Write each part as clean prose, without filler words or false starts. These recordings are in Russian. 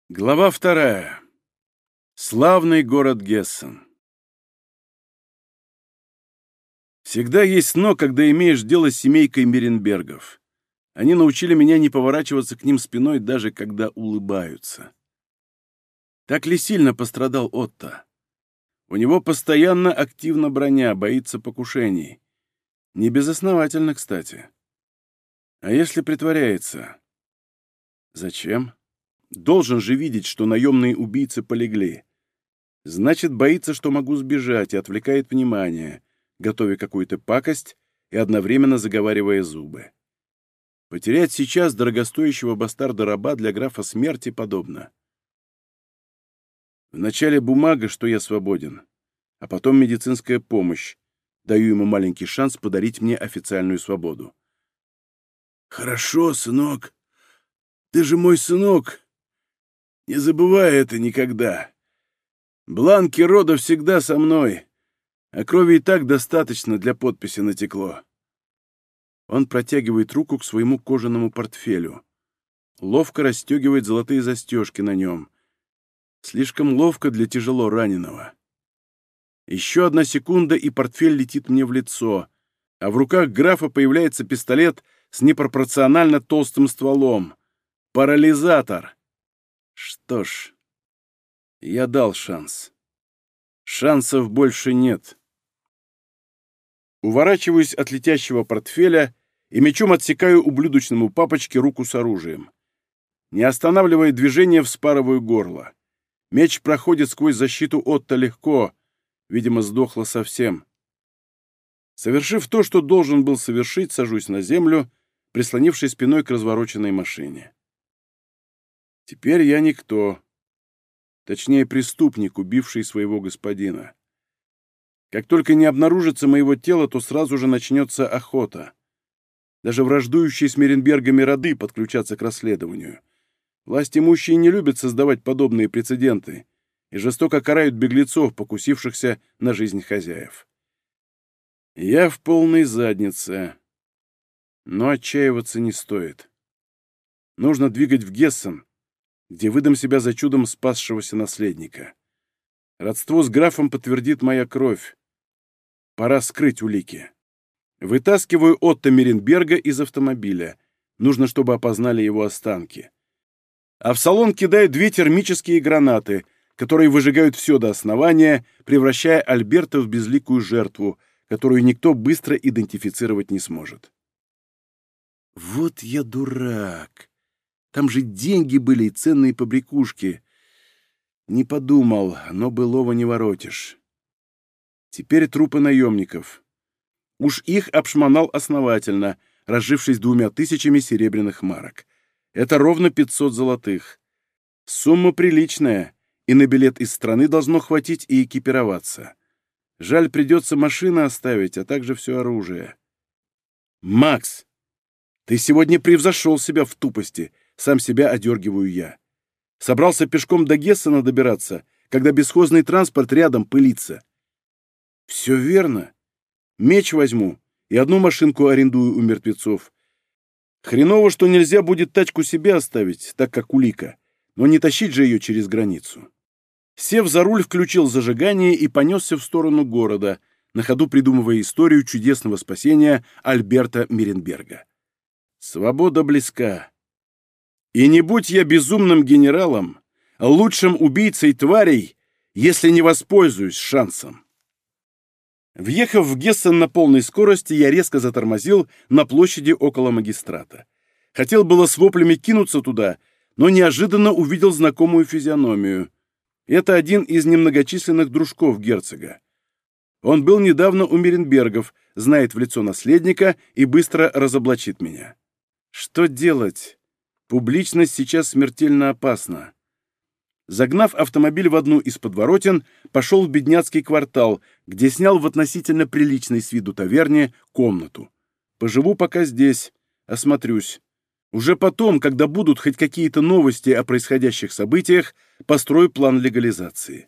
Глава 2. Славный город Гессен. Всегда есть «но», когда имеешь дело с семейкой Миренбергов. Они научили меня не поворачиваться к ним спиной, даже когда улыбаются. Так ли сильно пострадал Отто? У него постоянно активна броня, боится покушений. Не безосновательно, кстати. А если притворяется? Зачем? Должен же видеть, что наемные убийцы полегли. Значит, боится, что могу сбежать, и отвлекает внимание, готовя какую-то пакость и одновременно заговаривая зубы. Потерять сейчас дорогостоящего бастарда-раба для графа смерти подобно. Вначале бумага, что я свободен, а потом медицинская помощь. Даю ему маленький шанс подарить мне официальную свободу. «Хорошо, сынок. Ты же мой сынок. Не забывай это никогда. Бланки рода всегда со мной, а крови и так достаточно для подписи натекло». Он протягивает руку к своему кожаному портфелю. Ловко расстегивает золотые застежки на нем. Слишком ловко для тяжело раненого. Еще одна секунда, и портфель летит мне в лицо, а в руках графа появляется пистолет с непропорционально толстым стволом. Парализатор. Что ж, я дал шанс. Шансов больше нет. Уворачиваюсь от летящего портфеля и мечом отсекаю ублюдочному папочке руку с оружием. Не останавливая движение, вспарываю горло. Меч проходит сквозь защиту Отто легко. Видимо, сдохла совсем. Совершив то, что должен был совершить, сажусь на землю, прислонившись спиной к развороченной машине. Теперь я никто. Точнее, преступник, убивший своего господина. Как только не обнаружится моего тела, то сразу же начнется охота. Даже враждующие с Миренбергами роды подключатся к расследованию. Власть имущие не любят создавать подобные прецеденты и жестоко карают беглецов, покусившихся на жизнь хозяев. Я в полной заднице. Но отчаиваться не стоит. Нужно двигать в Гессен, где выдам себя за чудом спасшегося наследника. Родство с графом подтвердит моя кровь. Пора скрыть улики. Вытаскиваю Отто Миренберга из автомобиля. Нужно, чтобы опознали его останки. А в салон кидаю 2 термические гранаты, которые выжигают все до основания, превращая Альберта в безликую жертву, которую никто быстро идентифицировать не сможет. Вот я дурак. Там же деньги были и ценные побрякушки. Не подумал, но былого не воротишь. Теперь трупы наемников. Уж их обшмонал основательно, разжившись 2000 серебряных марок. Это ровно 500 золотых. Сумма приличная, и на билет из страны должно хватить и экипироваться. Жаль, придется машины оставить, а также все оружие. «Макс, ты сегодня превзошел себя в тупости», — сам себя одергиваю я. Собрался пешком до Гессена добираться, когда бесхозный транспорт рядом пылится. «Все верно. Меч возьму и одну машинку арендую у мертвецов. Хреново, что нельзя будет тачку себе оставить, так как улика, но не тащить же ее через границу». Сев за руль, включил зажигание и понесся в сторону города, на ходу придумывая историю чудесного спасения Альберта Миренберга. Свобода близка. И не будь я безумным генералом, лучшим убийцей тварей, если не воспользуюсь шансом. Въехав в Гессен на полной скорости, я резко затормозил на площади около магистрата. Хотел было с воплями кинуться туда, но неожиданно увидел знакомую физиономию. Это один из немногочисленных дружков герцога. Он был недавно у Миренбергов, знает в лицо наследника и быстро разоблачит меня. Что делать? Публичность сейчас смертельно опасна. Загнав автомобиль в одну из подворотен, пошел в бедняцкий квартал, где снял в относительно приличной с виду таверне комнату. Поживу пока здесь, осмотрюсь. Уже потом, когда будут хоть какие-то новости о происходящих событиях, построю план легализации.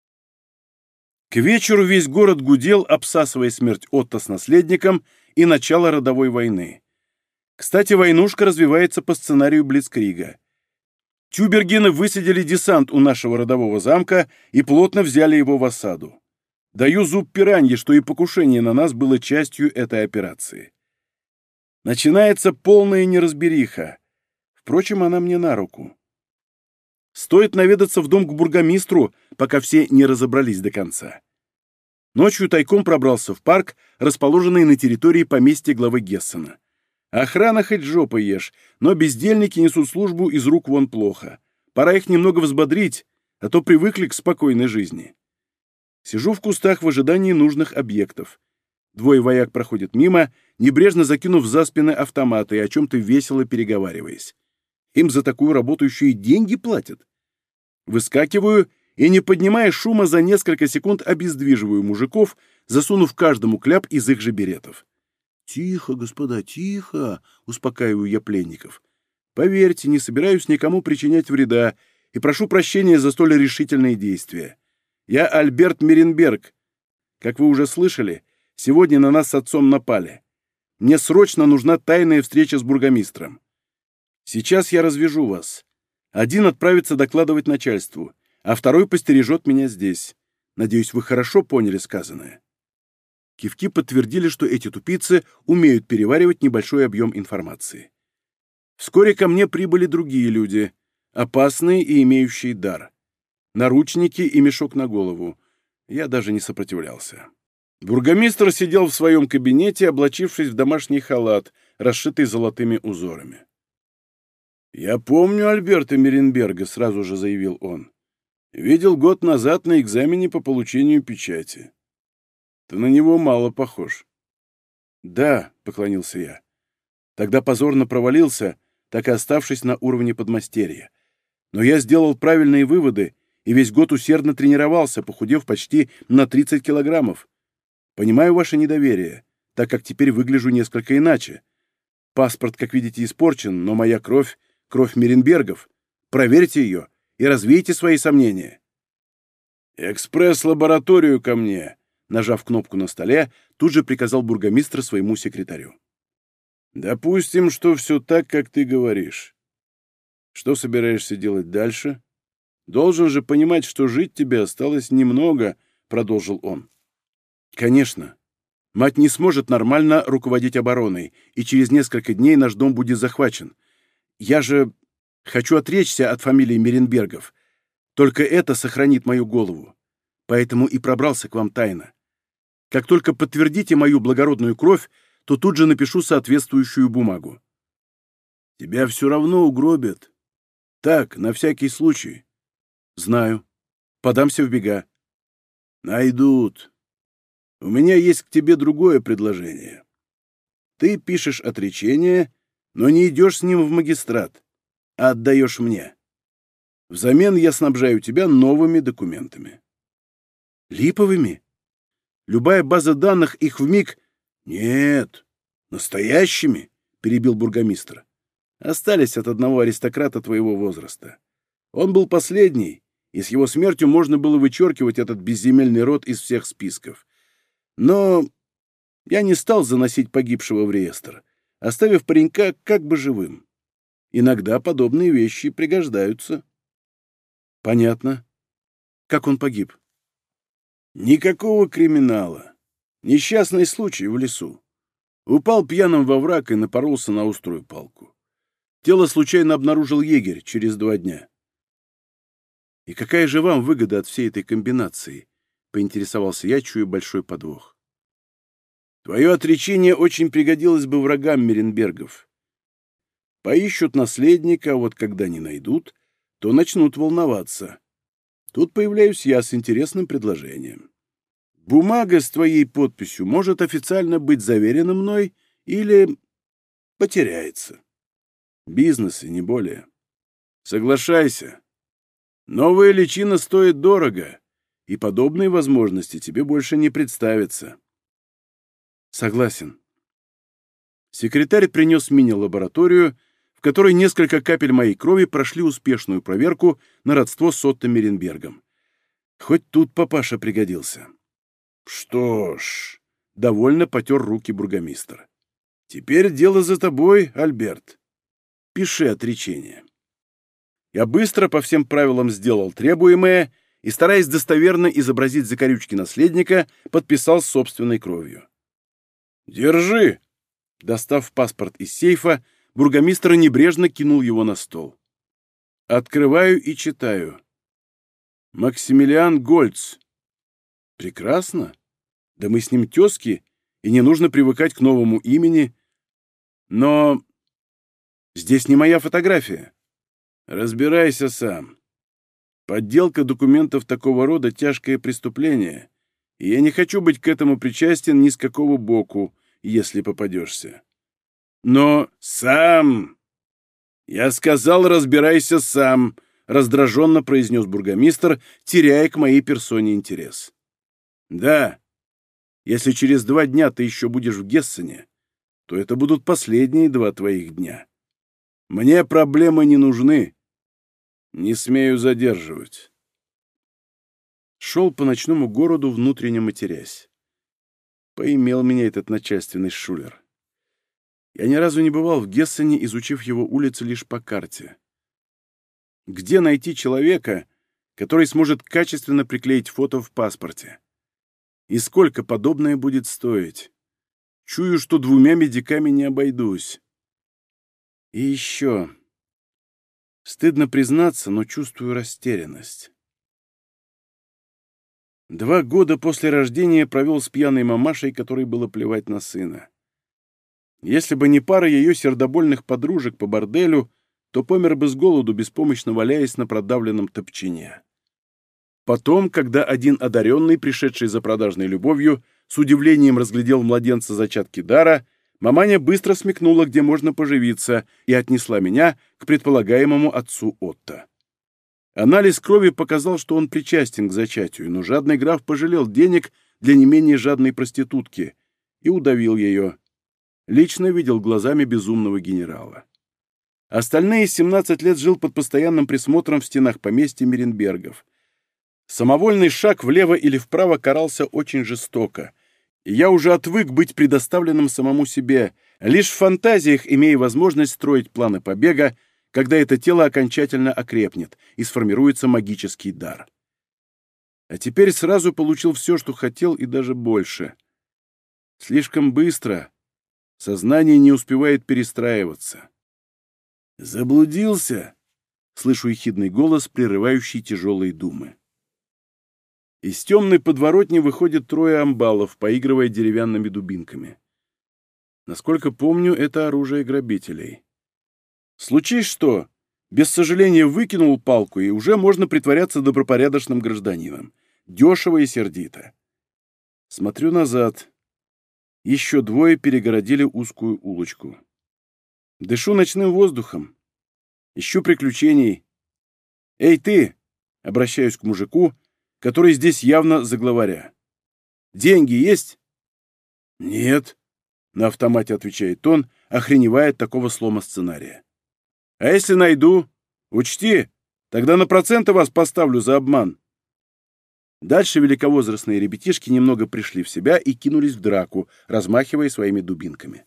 К вечеру весь город гудел, обсасывая смерть Отто с наследником и начало родовой войны. Кстати, войнушка развивается по сценарию Блицкрига. Тюбергены высадили десант у нашего родового замка и плотно взяли его в осаду. Даю зуб пираньи, что и покушение на нас было частью этой операции. Начинается полная неразбериха. Впрочем, она мне на руку. Стоит наведаться в дом к бургомистру, пока все не разобрались до конца. Ночью тайком пробрался в парк, расположенный на территории поместья главы Гессена. Охрана хоть жопой ешь, но бездельники несут службу из рук вон плохо. Пора их немного взбодрить, а то привыкли к спокойной жизни. Сижу в кустах в ожидании нужных объектов. Двое вояк проходят мимо, небрежно закинув за спины автоматы и о чем-то весело переговариваясь. Им за такую работу еще и деньги платят. Выскакиваю и, не поднимая шума, за несколько секунд обездвиживаю мужиков, засунув каждому кляп из их же беретов. «Тихо, господа, тихо!» — успокаиваю я пленников. «Поверьте, не собираюсь никому причинять вреда и прошу прощения за столь решительные действия. Я Альберт Меренберг. Как вы уже слышали, сегодня на нас с отцом напали. Мне срочно нужна тайная встреча с бургомистром. Сейчас я развяжу вас. Один отправится докладывать начальству, а второй постережет меня здесь. Надеюсь, вы хорошо поняли сказанное». Кивки подтвердили, что эти тупицы умеют переваривать небольшой объем информации. Вскоре ко мне прибыли другие люди, опасные и имеющие дар. Наручники и мешок на голову. Я даже не сопротивлялся. Бургомистр сидел в своем кабинете, облачившись в домашний халат, расшитый золотыми узорами. «Я помню Альберта Меренберга», — сразу же заявил он. «Видел год назад на экзамене по получению печати. Ты на него мало похож». «Да», — поклонился я. Тогда позорно провалился, так и оставшись на уровне подмастерья. Но я сделал правильные выводы и весь год усердно тренировался, похудев почти на 30 килограммов. Понимаю ваше недоверие, так как теперь выгляжу несколько иначе. Паспорт, как видите, испорчен, но моя кровь — кровь Меренбергов. Проверьте ее и развейте свои сомнения. «Экспресс-лабораторию ко мне», — нажав кнопку на столе, тут же приказал бургомистр своему секретарю. «Допустим, что все так, как ты говоришь. Что собираешься делать дальше? Должен же понимать, что жить тебе осталось немного», — продолжил он. «Конечно. Мать не сможет нормально руководить обороной, и через несколько дней наш дом будет захвачен. Я же хочу отречься от фамилии Меренбергов. Только это сохранит мою голову. Поэтому и пробрался к вам тайно. Как только подтвердите мою благородную кровь, то тут же напишу соответствующую бумагу». «Тебя все равно угробят. Так, на всякий случай». «Знаю. Подамся в бега». «Найдут. У меня есть к тебе другое предложение. Ты пишешь отречение, но не идешь с ним в магистрат, а отдаешь мне. Взамен я снабжаю тебя новыми документами». «Липовыми? Любая база данных их вмиг...» «Нет, настоящими», — перебил бургомистр. «Остались от одного аристократа твоего возраста. Он был последний, и с его смертью можно было вычеркивать этот безземельный род из всех списков. Но я не стал заносить погибшего в реестр, оставив паренька как бы живым. Иногда подобные вещи пригождаются». «Понятно. Как он погиб?» «Никакого криминала. Несчастный случай в лесу. Упал пьяным во враг и напоролся на острую палку. Тело случайно обнаружил егерь через 2 дня». «И какая же вам выгода от всей этой комбинации?» — поинтересовался я, чуя большой подвох. «Твое отречение очень пригодилось бы врагам Меренбергов. Поищут наследника, а вот когда не найдут, то начнут волноваться. Тут появляюсь я с интересным предложением. Бумага с твоей подписью может официально быть заверена мной или потеряется. Бизнес и не более. Соглашайся. Новая личина стоит дорого, и подобные возможности тебе больше не представятся». «Согласен». Секретарь принес мини-лабораторию, в которой несколько капель моей крови прошли успешную проверку на родство с Отто Меренбергом. Хоть тут папаша пригодился. «Что ж», — довольно потер руки бургомистр, — «теперь дело за тобой, Альберт. Пиши отречение». Я быстро по всем правилам сделал требуемое и, стараясь достоверно изобразить закорючки наследника, подписал собственной кровью. «Держи!» Достав паспорт из сейфа, бургомистр небрежно кинул его на стол. Открываю и читаю. «Максимилиан Гольц». Прекрасно. Да мы с ним тезки, и не нужно привыкать к новому имени. Но здесь не моя фотография. Разбирайся сам. Подделка документов такого рода — тяжкое преступление, и я не хочу быть к этому причастен ни с какого боку, если попадешься. Но сам... Я сказал, разбирайся сам, раздраженно произнес бургомистр, теряя к моей персоне интерес. Да, если через 2 дня ты еще будешь в Гессене, то это будут последние 2 твоих дня. Мне проблемы не нужны. Не смею задерживать. Шел по ночному городу, внутренне матерясь. Поимел меня этот начальственный шулер. Я ни разу не бывал в Гессене, изучив его улицы лишь по карте. Где найти человека, который сможет качественно приклеить фото в паспорте? И сколько подобное будет стоить? Чую, что 2 медиками не обойдусь. И еще. Стыдно признаться, но чувствую растерянность. 2 года после рождения провел с пьяной мамашей, которой было плевать на сына. Если бы не пара ее сердобольных подружек по борделю, то помер бы с голоду, беспомощно валяясь на продавленном топчине. Потом, когда один одаренный, пришедший за продажной любовью, с удивлением разглядел в младенца зачатки дара, маманя быстро смекнула, где можно поживиться, и отнесла меня к предполагаемому отцу Отто. Анализ крови показал, что он причастен к зачатию, но жадный граф пожалел денег для не менее жадной проститутки и удавил ее. Лично видел глазами безумного генерала. Остальные 17 лет жил под постоянным присмотром в стенах поместья Меренбергов. Самовольный шаг влево или вправо карался очень жестоко, и я уже отвык быть предоставленным самому себе, лишь в фантазиях имея возможность строить планы побега, когда это тело окончательно окрепнет и сформируется магический дар. А теперь сразу получил все, что хотел, и даже больше. Слишком быстро. Сознание не успевает перестраиваться. «Заблудился?» — слышу ехидный голос, прерывающий тяжелые думы. Из темной подворотни выходит 3 амбалов, поигрывая деревянными дубинками. Насколько помню, это оружие грабителей. Случись что, без сожаления выкинул палку, и уже можно притворяться добропорядочным гражданином. Дешево и сердито. Смотрю назад. Еще 2 перегородили узкую улочку. Дышу ночным воздухом. Ищу приключений. «Эй, ты!» — обращаюсь к мужику, который здесь явно за главаря. «Деньги есть?» «Нет», — на автомате отвечает он, охреневая от такого слома сценария. «А если найду? Учти, тогда на проценты вас поставлю за обман». Дальше великовозрастные ребятишки немного пришли в себя и кинулись в драку, размахивая своими дубинками.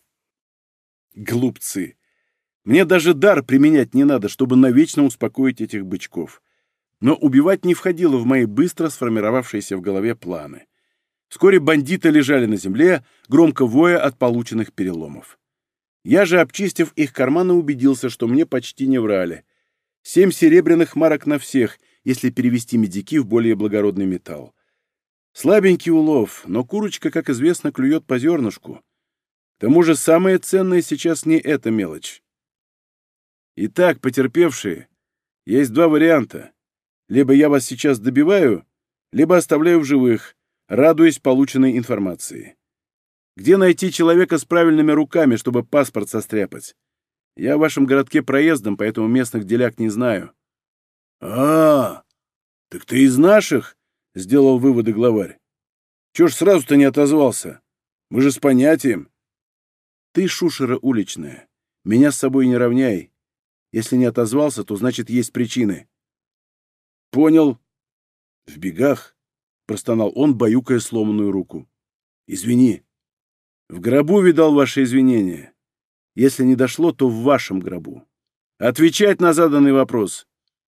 Глупцы! Мне даже дар применять не надо, чтобы навечно успокоить этих бычков. Но убивать не входило в мои быстро сформировавшиеся в голове планы. Вскоре бандиты лежали на земле, громко воя от полученных переломов. Я же, обчистив их карманы, убедился, что мне почти не врали. 7 серебряных марок на всех, если перевести медики в более благородный металл. Слабенький улов, но курочка, как известно, клюет по зернышку. К тому же самое ценное сейчас не эта мелочь. Итак, потерпевшие, есть 2 варианта. Либо я вас сейчас добиваю, либо оставляю в живых, радуясь полученной информации. Где найти человека с правильными руками, чтобы паспорт состряпать? Я в вашем городке проездом, поэтому местных деляк не знаю. Так ты из наших?» — сделал выводы главарь. «Чего ж сразу-то не отозвался? Мы же с понятием». «Ты шушера уличная. Меня с собой не равняй. Если не отозвался, то значит есть причины». «Понял». «В бегах», — простонал он, баюкая сломанную руку. «Извини. В гробу видал ваши извинения. Если не дошло, то в вашем гробу. Отвечать на заданный вопрос».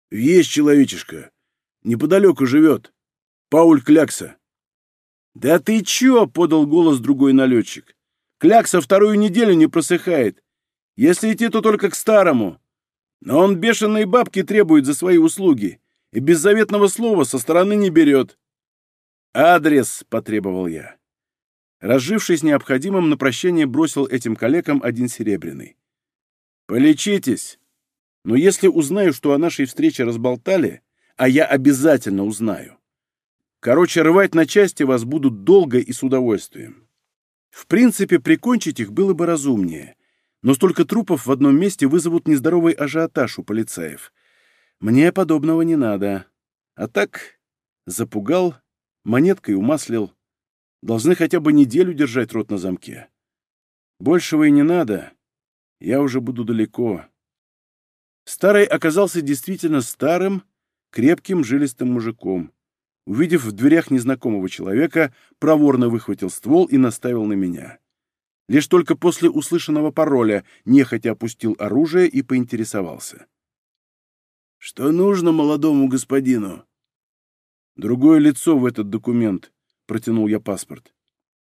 «Есть человечишка. Неподалеку живет. Пауль Клякса». «Да ты чё?» — подал голос другой налетчик. «Клякса вторую неделю не просыхает. Если идти, то только к старому. Но он бешеные бабки требует за свои услуги и беззаветного слова со стороны не берет». «Адрес», — потребовал я. Разжившись необходимым, на прощание бросил этим калекам один серебряный. «Полечитесь. Но если узнаю, что о нашей встрече разболтали, а я обязательно узнаю. Короче, рвать на части вас будут долго и с удовольствием. В принципе, прикончить их было бы разумнее, но столько трупов в одном месте вызовут нездоровый ажиотаж у полицаев. Мне подобного не надо. А так, запугал, монеткой умаслил. Должны хотя бы неделю держать рот на замке. Большего и не надо. Я уже буду далеко». Старый оказался действительно старым, крепким, жилистым мужиком. Увидев в дверях незнакомого человека, проворно выхватил ствол и наставил на меня. Лишь только после услышанного пароля нехотя опустил оружие и поинтересовался. «Что нужно молодому господину?» «Другое лицо в этот документ», — протянул я паспорт.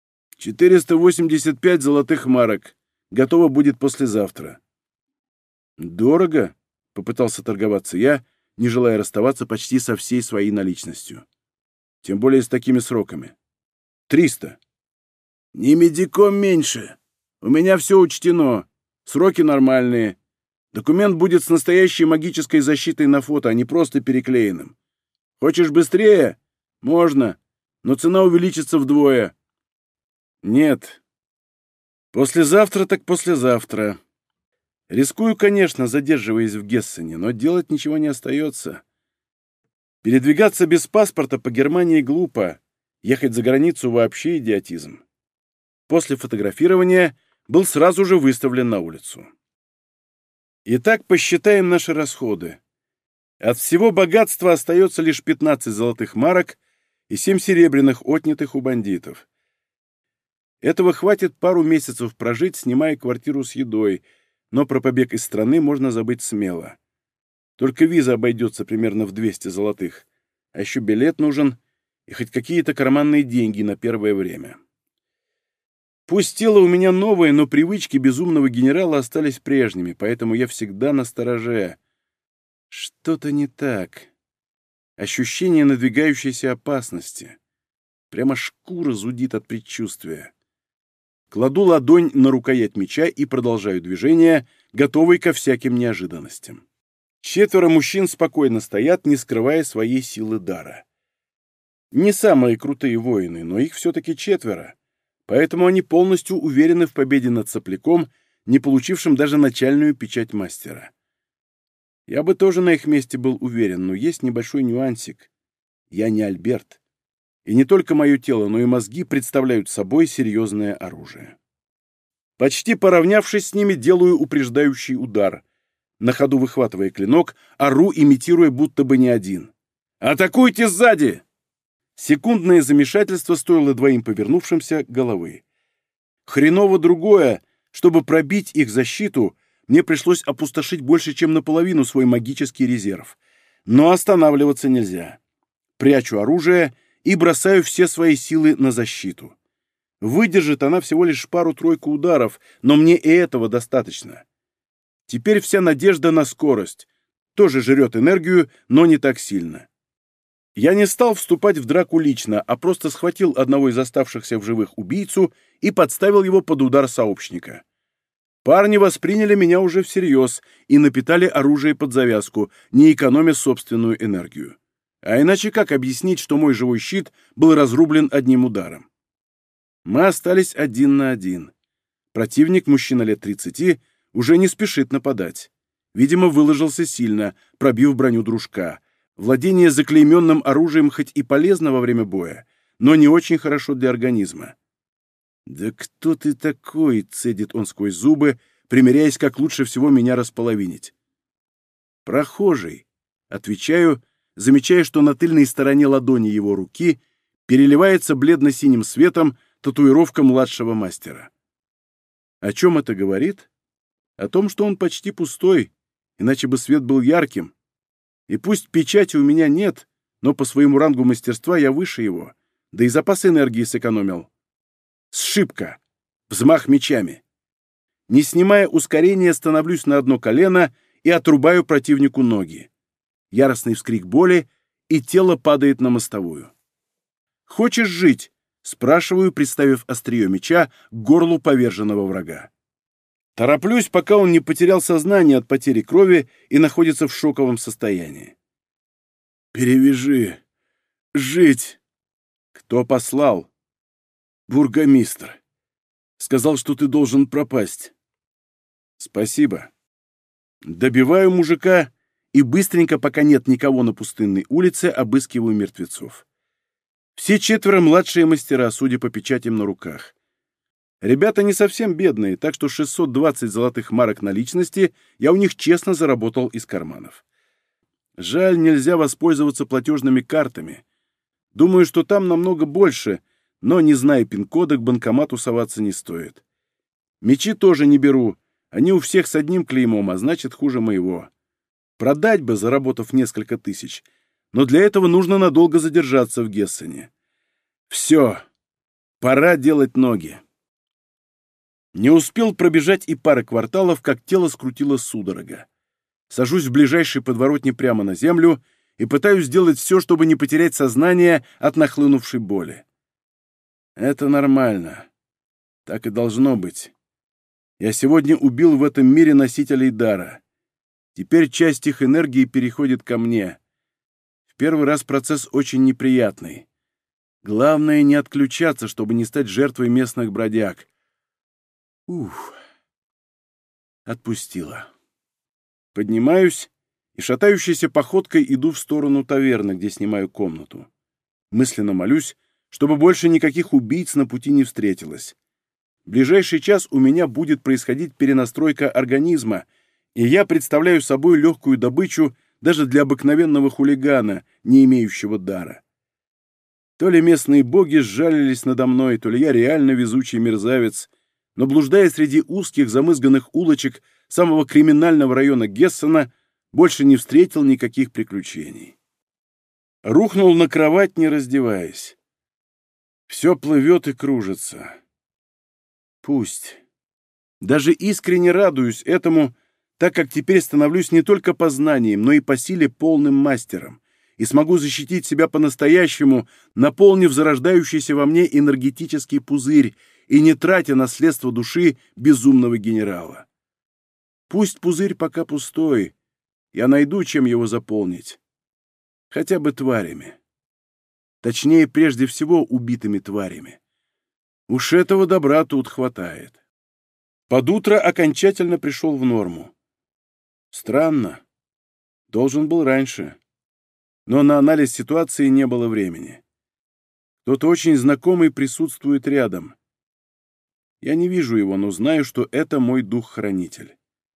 485 золотых марок. Готово будет послезавтра». «Дорого?» — попытался торговаться я, не желая расставаться почти со всей своей наличностью. Тем более с такими сроками. 300. «Не медиком меньше. У меня все учтено. Сроки нормальные. Документ будет с настоящей магической защитой на фото, а не просто переклеенным. Хочешь быстрее? Можно, но цена увеличится вдвое». «Нет. Послезавтра так послезавтра. Рискую, конечно, задерживаясь в Гессене, но делать ничего не остается. Передвигаться без паспорта по Германии глупо. Ехать за границу вообще идиотизм». После фотографирования был сразу же выставлен на улицу. Итак, посчитаем наши расходы. От всего богатства остается лишь 15 золотых марок и 7 серебряных, отнятых у бандитов. Этого хватит пару месяцев прожить, снимая квартиру с едой, но про побег из страны можно забыть смело. Только виза обойдется примерно в 200 золотых, а еще билет нужен и хоть какие-то карманные деньги на первое время. Пусть тело у меня новое, но привычки безумного генерала остались прежними, поэтому я всегда настороже. Что-то не так. Ощущение надвигающейся опасности. Прямо шкура зудит от предчувствия. Кладу ладонь на рукоять меча и продолжаю движение, готовый ко всяким неожиданностям. 4 мужчин спокойно стоят, не скрывая своей силы дара. Не самые крутые воины, но их все-таки 4, поэтому они полностью уверены в победе над сопляком, не получившим даже начальную печать мастера. Я бы тоже на их месте был уверен, но есть небольшой нюансик. Я не Альберт. И не только мое тело, но и мозги представляют собой серьезное оружие. Почти поравнявшись с ними, делаю упреждающий удар. На ходу выхватывая клинок, ору, имитируя, будто бы не один. «Атакуйте сзади!» Секундное замешательство стоило двоим повернувшимся головы. Хреново другое, чтобы пробить их защиту, мне пришлось опустошить больше, чем наполовину свой магический резерв. Но останавливаться нельзя. Прячу оружие и бросаю все свои силы на защиту. Выдержит она всего лишь пару-тройку ударов, но мне и этого достаточно. Теперь вся надежда на скорость. Тоже жрет энергию, но не так сильно. Я не стал вступать в драку лично, а просто схватил одного из оставшихся в живых убийцу и подставил его под удар сообщника. Парни восприняли меня уже всерьез и напитали оружие под завязку, не экономя собственную энергию. А иначе как объяснить, что мой живой щит был разрублен одним ударом? Мы остались 1 на 1. Противник, мужчина лет 30, уже не спешит нападать. Видимо, выложился сильно, пробив броню дружка. Владение заклейменным оружием хоть и полезно во время боя, но не очень хорошо для организма. «Да кто ты такой?» — цедит он сквозь зубы, примеряясь, как лучше всего меня располовинить. «Прохожий», — отвечаю, замечая, что на тыльной стороне ладони его руки переливается бледно-синим светом татуировка младшего мастера. О чем это говорит? О том, что он почти пустой, иначе бы свет был ярким. И пусть печати у меня нет, но по своему рангу мастерства я выше его, да и запас энергии сэкономил. Сшибка. Взмах мечами. Не снимая ускорения, становлюсь на одно колено и отрубаю противнику ноги. Яростный вскрик боли, и тело падает на мостовую. «Хочешь жить?» — спрашиваю, приставив острие меча к горлу поверженного врага. Тороплюсь, пока он не потерял сознание от потери крови и находится в шоковом состоянии. «Перевяжи. Жить!» «Кто послал?» «Бургомистр. Сказал, что ты должен пропасть». «Спасибо». Добиваю мужика и быстренько, пока нет никого на пустынной улице, обыскиваю мертвецов. Все четверо младшие мастера, судя по печатям на руках. Ребята не совсем бедные, так что 620 золотых марок наличности я у них честно заработал из карманов. Жаль, нельзя воспользоваться платежными картами. Думаю, что там намного больше, но, не зная пин-кода, к банкомату соваться не стоит. Мечи тоже не беру, они у всех с одним клеймом, а значит, хуже моего. Продать бы, заработав несколько тысяч, но для этого нужно надолго задержаться в Гессене. Все, пора делать ноги. Не успел пробежать и пары кварталов, как тело скрутило судорога. Сажусь в ближайшей подворотне прямо на землю и пытаюсь сделать все, чтобы не потерять сознание от нахлынувшей боли. Это нормально. Так и должно быть. Я сегодня убил в этом мире носителей дара. Теперь часть их энергии переходит ко мне. В первый раз процесс очень неприятный. Главное не отключаться, чтобы не стать жертвой местных бродяг. Ух. Отпустила. Поднимаюсь и шатающейся походкой иду в сторону таверны, где снимаю комнату. Мысленно молюсь, чтобы больше никаких убийц на пути не встретилось. В ближайший час у меня будет происходить перенастройка организма, и я представляю собой легкую добычу даже для обыкновенного хулигана, не имеющего дара. То ли местные боги сжалились надо мной, то ли я реально везучий мерзавец, но, блуждая среди узких замызганных улочек самого криминального района Гессена, больше не встретил никаких приключений. Рухнул на кровать, не раздеваясь. Все плывет и кружится. Пусть. Даже искренне радуюсь этому, так как теперь становлюсь не только по знаниям, но и по силе полным мастером, и смогу защитить себя по-настоящему, наполнив зарождающийся во мне энергетический пузырь и не тратя наследство души безумного генерала. Пусть пузырь пока пустой, я найду, чем его заполнить. Хотя бы тварями. Точнее, прежде всего, убитыми тварями. Уж этого добра тут хватает. Под утро окончательно пришел в норму. Странно. Должен был раньше. Но на анализ ситуации не было времени. Кто-то очень знакомый присутствует рядом. Я не вижу его, но знаю, что это мой дух-хранитель.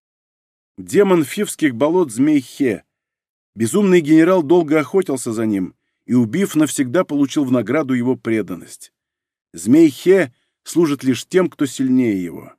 Демон фивских болот Змей Хе. Безумный генерал долго охотился за ним и, убив, навсегда получил в награду его преданность. Змей Хе служит лишь тем, кто сильнее его.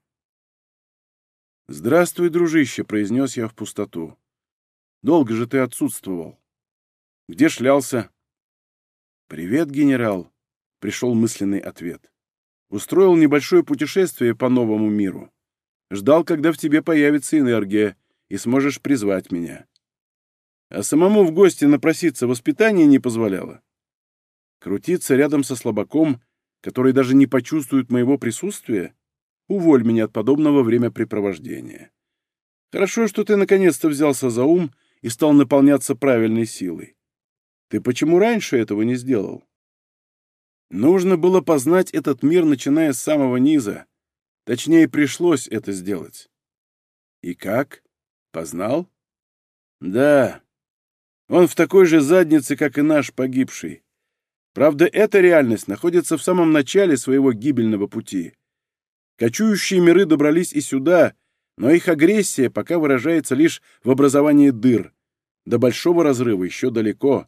«Здравствуй, дружище», — произнес я в пустоту. «Долго же ты отсутствовал. Где шлялся?» «Привет, генерал», — пришел мысленный ответ. «Устроил небольшое путешествие по новому миру. Ждал, когда в тебе появится энергия, и сможешь призвать меня. А самому в гости напроситься воспитание не позволяло. Крутиться рядом со слабаком, который даже не почувствует моего присутствия? Уволь меня от подобного времяпрепровождения. Хорошо, что ты наконец-то взялся за ум и стал наполняться правильной силой. Ты почему раньше этого не сделал? Нужно было познать этот мир, начиная с самого низа. Точнее, пришлось это сделать. И как? Познал? Да. Он в такой же заднице, как и наш погибший. Правда, эта реальность находится в самом начале своего гибельного пути. Кочующие миры добрались и сюда, но их агрессия пока выражается лишь в образовании дыр. До большого разрыва еще далеко.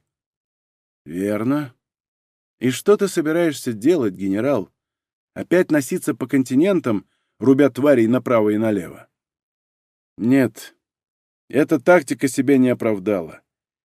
Верно. И что ты собираешься делать, генерал? Опять носиться по континентам, рубя тварей направо и налево? Нет, эта тактика себя не оправдала.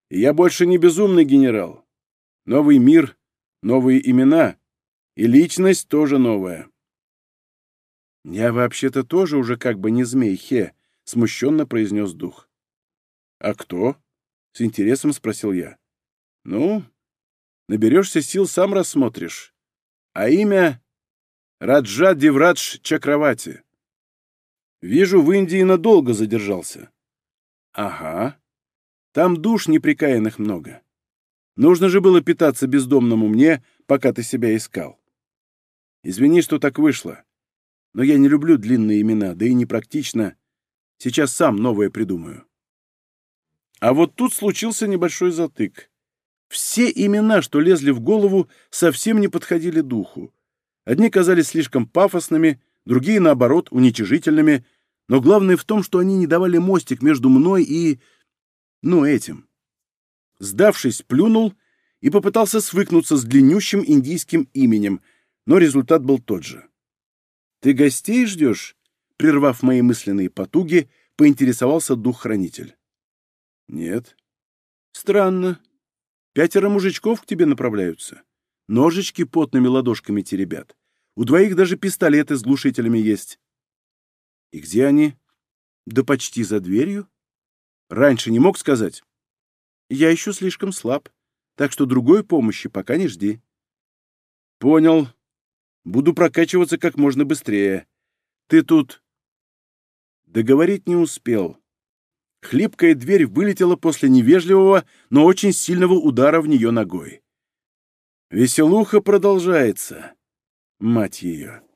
И я больше не безумный генерал. Новый мир, новые имена, и личность тоже новая. «Я вообще-то тоже уже как бы не змей, Хе», — смущенно произнес дух. «А кто?» — с интересом спросил я. «Ну, наберешься сил, сам рассмотришь. А имя — Раджа Деврадж Чакравати. Вижу, в Индии надолго задержался». «Ага. Там душ неприкаянных много. Нужно же было питаться бездомному мне, пока ты себя искал. Извини, что так вышло. Но я не люблю длинные имена, да и непрактично. Сейчас сам новое придумаю». А вот тут случился небольшой затык. Все имена, что лезли в голову, совсем не подходили духу. Одни казались слишком пафосными, другие, наоборот, уничижительными, но главное в том, что они не давали мостик между мной и... этим. Сдавшись, плюнул и попытался свыкнуться с длиннющим индийским именем, но результат был тот же. «Ты гостей ждешь?» — прервав мои мысленные потуги, поинтересовался дух-хранитель. «Нет». «Странно. 5 мужичков к тебе направляются. Ножички потными ладошками теребят. У 2 даже пистолеты с глушителями есть». «И где они?» «Да почти за дверью. Раньше не мог сказать?» «Я еще слишком слаб, так что другой помощи пока не жди». «Понял. Буду прокачиваться как можно быстрее. Ты тут...» Договорить не успел. Хлипкая дверь вылетела после невежливого, но очень сильного удара в нее ногой. Веселуха продолжается. Мать ее.